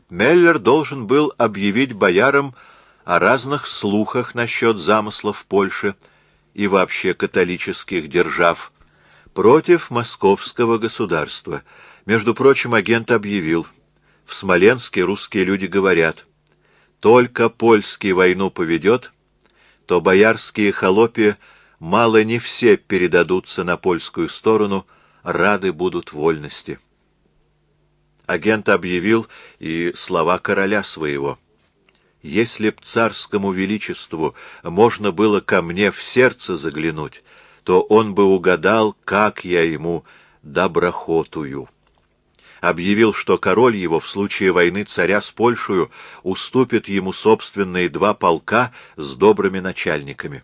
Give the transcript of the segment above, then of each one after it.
Меллер должен был объявить боярам о разных слухах насчет замыслов Польши и вообще католических держав против московского государства. Между прочим, агент объявил: в Смоленске русские люди говорят: только польский войну поведет, то боярские холопи мало не все передадутся на польскую сторону, рады будут вольности. Агент объявил и слова короля своего: если б царскому величеству можно было ко мне в сердце заглянуть, то он бы угадал, как я ему доброхотую. Объявил, что король его в случае войны царя с Польшею уступит ему собственные 2 полка с добрыми начальниками.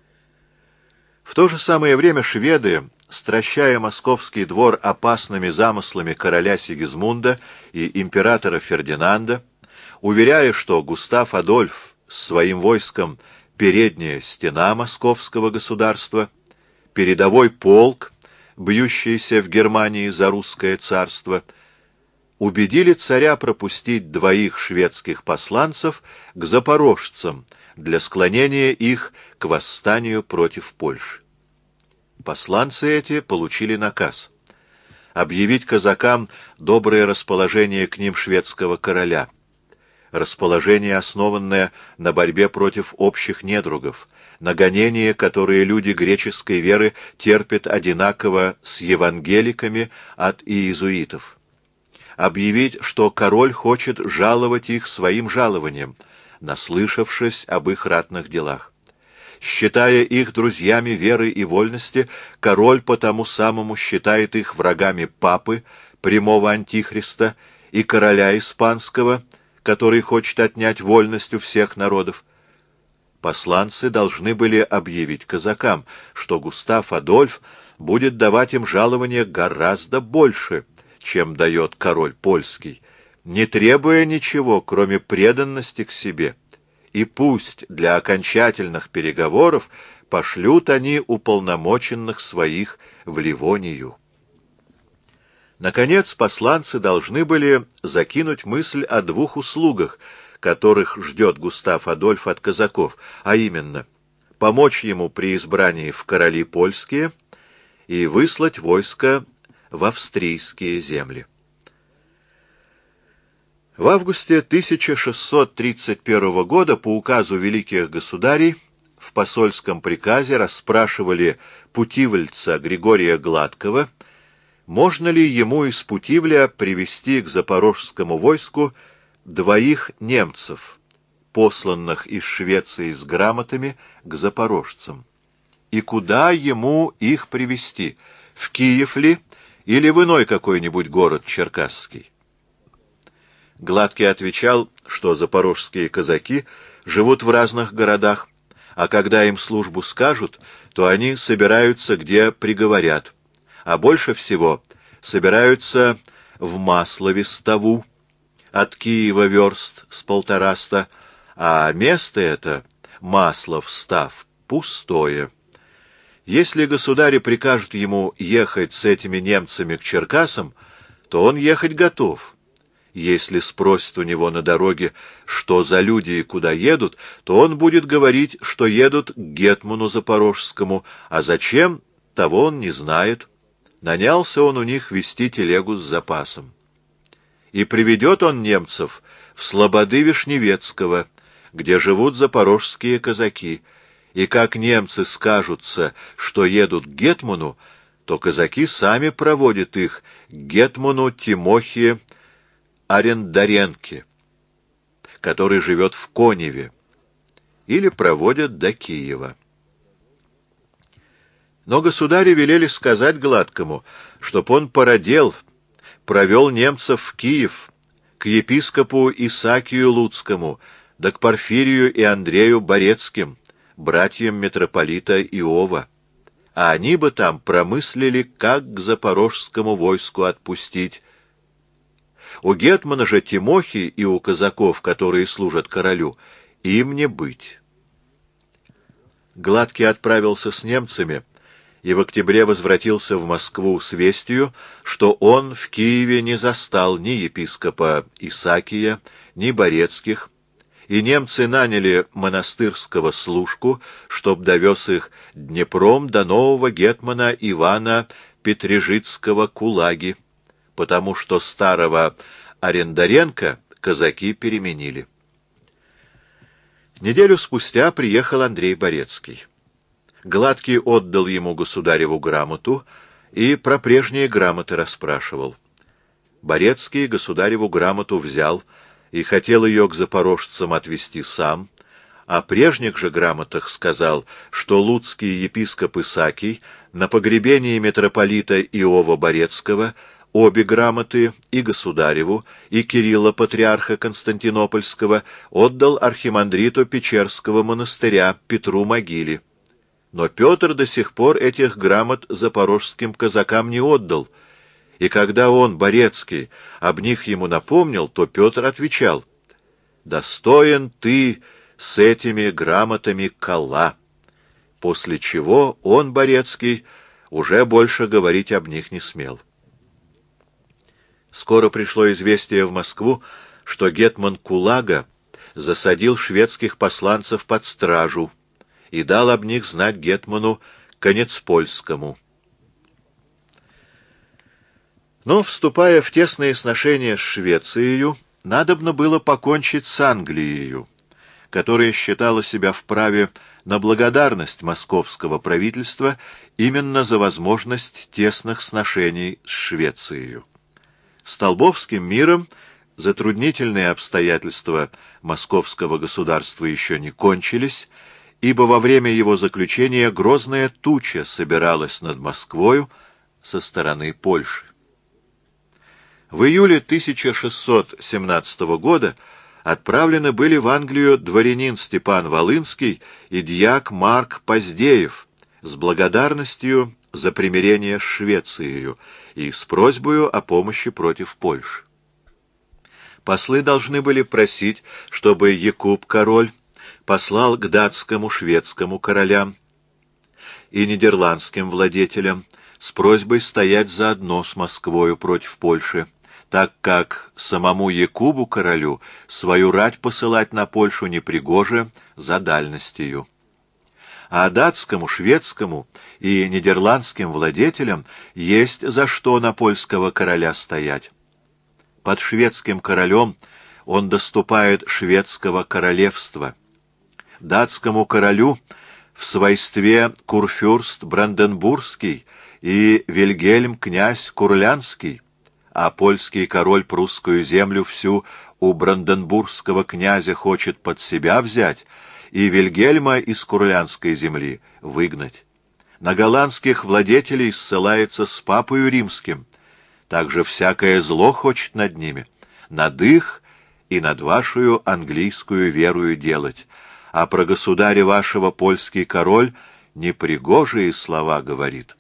В то же самое время шведы, стращая московский двор опасными замыслами короля Сигизмунда и императора Фердинанда, уверяя, что Густав Адольф с своим войском передняя стена московского государства, передовой полк, бьющийся в Германии за русское царство, убедили царя пропустить 2 шведских посланцев к запорожцам для склонения их к восстанию против Польши. Посланцы эти получили наказ объявить казакам доброе расположение к ним шведского короля, расположение, основанное на борьбе против общих недругов, на гонения, которые люди греческой веры терпят одинаково с евангеликами от иезуитов. Объявить, что король хочет жаловать их своим жалованием, наслышавшись об их ратных делах. Считая их друзьями веры и вольности, король потому самому считает их врагами папы, прямого антихриста, и короля испанского, который хочет отнять вольность у всех народов. Посланцы должны были объявить казакам, что Густав Адольф будет давать им жалование гораздо больше, чем дает король польский, не требуя ничего, кроме преданности к себе, и пусть для окончательных переговоров пошлют они уполномоченных своих в Ливонию. Наконец, посланцы должны были закинуть мысль о 2 услугах, которых ждет Густав Адольф от казаков, а именно помочь ему при избрании в короли польские и выслать войско в австрийские земли. В августе 1631 года по указу великих государей в посольском приказе расспрашивали путивльца Григория Гладкого, можно ли ему из Путивля привести к запорожскому войску 2 немцев, посланных из Швеции с грамотами к запорожцам, и куда ему их привести, в Киев ли или в иной какой-нибудь город черкасский. Гладкий отвечал, что запорожские казаки живут в разных городах, а когда им службу скажут, то они собираются, где приговорят, а больше всего собираются в Маслове-Ставу, от Киева верст с 150, а место это, Маслов-Став, пустое. Если государь прикажет ему ехать с этими немцами к Черкасам, то он ехать готов. Если спросит у него на дороге, что за люди и куда едут, то он будет говорить, что едут к гетману запорожскому, а зачем, того он не знает. Нанялся он у них вести телегу с запасом. И приведет он немцев в слободы Вишневецкого, где живут запорожские казаки, и как немцы скажутся, что едут к гетману, то казаки сами проводят их к гетману Тимохе Арендаренке, который живет в Коневе, или проводят до Киева. Но государю велели сказать Гладкому, чтоб он породел, провел немцев в Киев, к епископу Исаакию Луцкому, да к Порфирию и Андрею Борецким, братьям митрополита Иова, а они бы там промыслили, как к запорожскому войску отпустить. У гетмана же Тимохи и у казаков, которые служат королю, им не быть. Гладкий отправился с немцами и в октябре возвратился в Москву с вестью, что он в Киеве не застал ни епископа Исакия, ни Борецких, и немцы наняли монастырского служку, чтоб довез их Днепром до нового гетмана Ивана Петрежицкого Кулаги, потому что старого Арендаренко казаки переменили. Неделю спустя приехал Андрей Борецкий. Гладкий отдал ему государеву грамоту и про прежние грамоты расспрашивал. Борецкий государеву грамоту взял и хотел ее к запорожцам отвезти сам, о прежних же грамотах сказал, что луцкий епископ Исакий на погребении митрополита Иова Борецкого обе грамоты, и государеву, и Кирилла патриарха Константинопольского, отдал архимандриту Печерского монастыря Петру Могиле. Но Петр до сих пор этих грамот запорожским казакам не отдал, и когда он, Борецкий, об них ему напомнил, то Петр отвечал: «Достоин ты с этими грамотами кола», после чего он, Борецкий, уже больше говорить об них не смел. Скоро пришло известие в Москву, что гетман Кулага засадил шведских посланцев под стражу и дал об них знать гетману Конецпольскому. Но, вступая в тесные сношения с Швецией, надобно было покончить с Англией, которая считала себя вправе на благодарность московского правительства именно за возможность тесных сношений с Швецией. Столбовским миром затруднительные обстоятельства московского государства еще не кончились, ибо во время его заключения грозная туча собиралась над Москвою со стороны Польши. В июле 1617 года отправлены были в Англию дворянин Степан Волынский и дьяк Марк Поздеев с благодарностью за примирение с Швецией и с просьбою о помощи против Польши. Послы должны были просить, чтобы Якуб король послал к датскому, шведскому королям и нидерландским владетелям с просьбой стоять заодно с Москвою против Польши, так как самому Якубу королю свою рать посылать на Польшу непригоже за дальностью. А датскому, шведскому и нидерландским владетелям есть за что на польского короля стоять. Под шведским королем он доступает шведского королевства. Датскому королю в свойстве курфюрст Бранденбургский и Вильгельм князь Курлянский, а польский король прусскую землю всю у бранденбургского князя хочет под себя взять и Вильгельма из Курлянской земли выгнать. На голландских владетелей ссылается с папою римским, также всякое зло хочет над ними, над их и над вашу английскую верую делать, а про государя вашего польский король непригожие слова говорит.